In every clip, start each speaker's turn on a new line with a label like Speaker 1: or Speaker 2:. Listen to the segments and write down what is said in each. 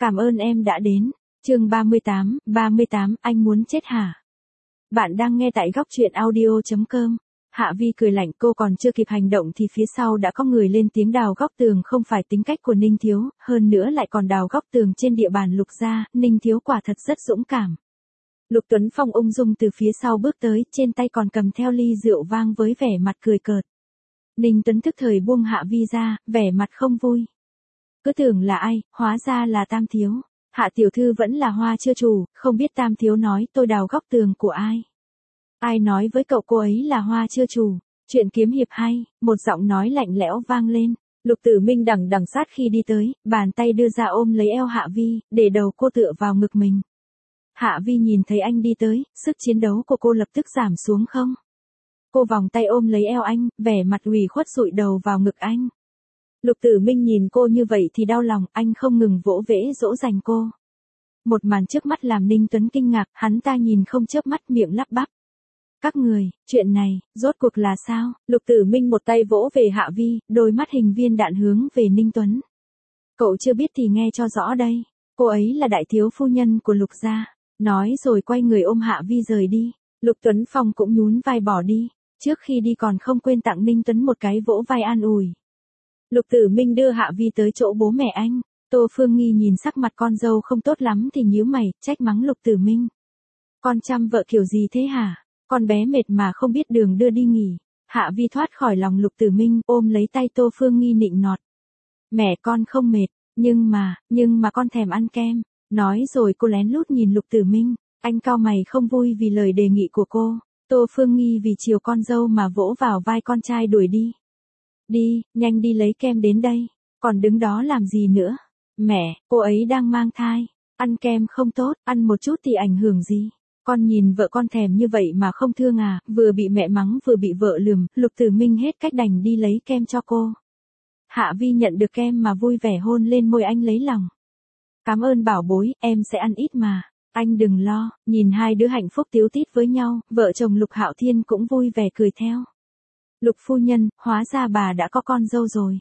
Speaker 1: Cảm ơn em đã đến. Chương 38, anh muốn chết hả? Bạn đang nghe tại góc truyện audio.com. Hạ Vi cười lạnh, cô còn chưa kịp hành động thì phía sau đã có người lên tiếng. Đào góc tường không phải tính cách của Ninh Thiếu, hơn nữa lại còn đào góc tường trên địa bàn Lục gia. Ninh Thiếu quả thật rất dũng cảm. Lục Tuấn Phong ung dung từ phía sau bước tới, trên tay còn cầm theo ly rượu vang với vẻ mặt cười cợt. Ninh Tuấn tức thời buông Hạ Vi ra, vẻ mặt không vui. Cứ tưởng là ai, hóa ra là Tam Thiếu. Hạ tiểu thư vẫn là hoa chưa chủ, không biết Tam Thiếu nói tôi đào góc tường của ai. Ai nói với cậu cô ấy là hoa chưa chủ? Chuyện kiếm hiệp hay, một giọng nói lạnh lẽo vang lên. Lục Tử Minh đằng đằng sát khi đi tới, bàn tay đưa ra ôm lấy eo Hạ Vi, để đầu cô tựa vào ngực mình. Hạ Vi nhìn thấy anh đi tới, sức chiến đấu của cô lập tức giảm xuống không? Cô vòng tay ôm lấy eo anh, vẻ mặt ủy khuất dụi đầu vào ngực anh. Lục Tử Minh nhìn cô như vậy thì đau lòng, anh không ngừng vỗ vẽ dỗ dành cô. Một màn trước mắt làm Ninh Tuấn kinh ngạc, hắn ta nhìn không chớp mắt, miệng lắp bắp. Các người, chuyện này, rốt cuộc là sao? Lục Tử Minh một tay vỗ về Hạ Vi, đôi mắt hình viên đạn hướng về Ninh Tuấn. Cậu chưa biết thì nghe cho rõ đây, cô ấy là đại thiếu phu nhân của Lục gia. Nói rồi quay người ôm Hạ Vi rời đi. Lục Tuấn Phong cũng nhún vai bỏ đi, trước khi đi còn không quên tặng Ninh Tuấn một cái vỗ vai an ủi. Lục Tử Minh đưa Hạ Vi tới chỗ bố mẹ anh. Tô Phương Nghi nhìn sắc mặt con dâu không tốt lắm thì nhíu mày, trách mắng Lục Tử Minh. Con chăm vợ kiểu gì thế hả? Con bé mệt mà không biết đường đưa đi nghỉ. Hạ Vi thoát khỏi lòng Lục Tử Minh, ôm lấy tay Tô Phương Nghi nịnh nọt. Mẹ con không mệt, nhưng mà con thèm ăn kem. Nói rồi cô lén lút nhìn Lục Tử Minh, anh cau mày không vui vì lời đề nghị của cô. Tô Phương Nghi vì chiều con dâu mà vỗ vào vai con trai đuổi đi. Đi, nhanh đi lấy kem đến đây, còn đứng đó làm gì nữa? Mẹ, cô ấy đang mang thai, ăn kem không tốt, ăn một chút thì ảnh hưởng gì? Con nhìn vợ con thèm như vậy mà không thương à? Vừa bị mẹ mắng vừa bị vợ lườm, Lục Tử Minh hết cách đành đi lấy kem cho cô. Hạ Vi nhận được kem mà vui vẻ hôn lên môi anh lấy lòng. Cảm ơn bảo bối, em sẽ ăn ít mà. Anh đừng lo. Nhìn hai đứa hạnh phúc tíu tít với nhau, vợ chồng Lục Hạo Thiên cũng vui vẻ cười theo. Lục phu nhân, hóa ra bà đã có con dâu rồi.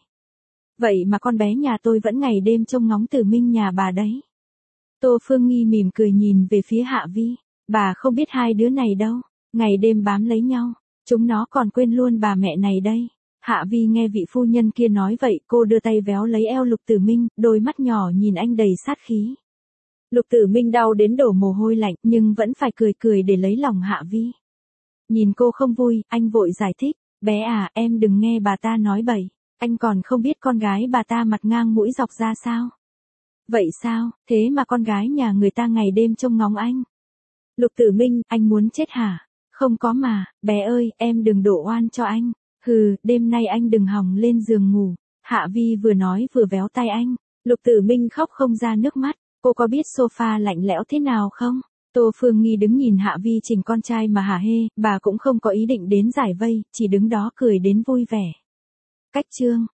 Speaker 1: Vậy mà con bé nhà tôi vẫn ngày đêm trông ngóng Tử Minh nhà bà đấy. Tô Phương Nghi mỉm cười nhìn về phía Hạ Vi. Bà không biết hai đứa này đâu, ngày đêm bám lấy nhau, chúng nó còn quên luôn bà mẹ này đây. Hạ Vi nghe vị phu nhân kia nói vậy, cô đưa tay véo lấy eo Lục Tử Minh, đôi mắt nhỏ nhìn anh đầy sát khí. Lục Tử Minh đau đến đổ mồ hôi lạnh, nhưng vẫn phải cười cười để lấy lòng Hạ Vi. Nhìn cô không vui, anh vội giải thích, bé à, em đừng nghe bà ta nói bậy, anh còn không biết con gái bà ta mặt ngang mũi dọc ra sao. Vậy sao, thế mà con gái nhà người ta ngày đêm trông ngóng anh. Lục Tử Minh, anh muốn chết hả? Không có mà, bé ơi, em đừng đổ oan cho anh. Hừ, đêm nay anh đừng hòng lên giường ngủ. Hạ Vi vừa nói vừa véo tay anh. Lục Tử Minh khóc không ra nước mắt. Cô có biết sofa lạnh lẽo thế nào không? Tô Phương Nghi đứng nhìn Hạ Vi chỉnh con trai mà hả hê, bà cũng không có ý định đến giải vây, chỉ đứng đó cười đến vui vẻ. Cách chương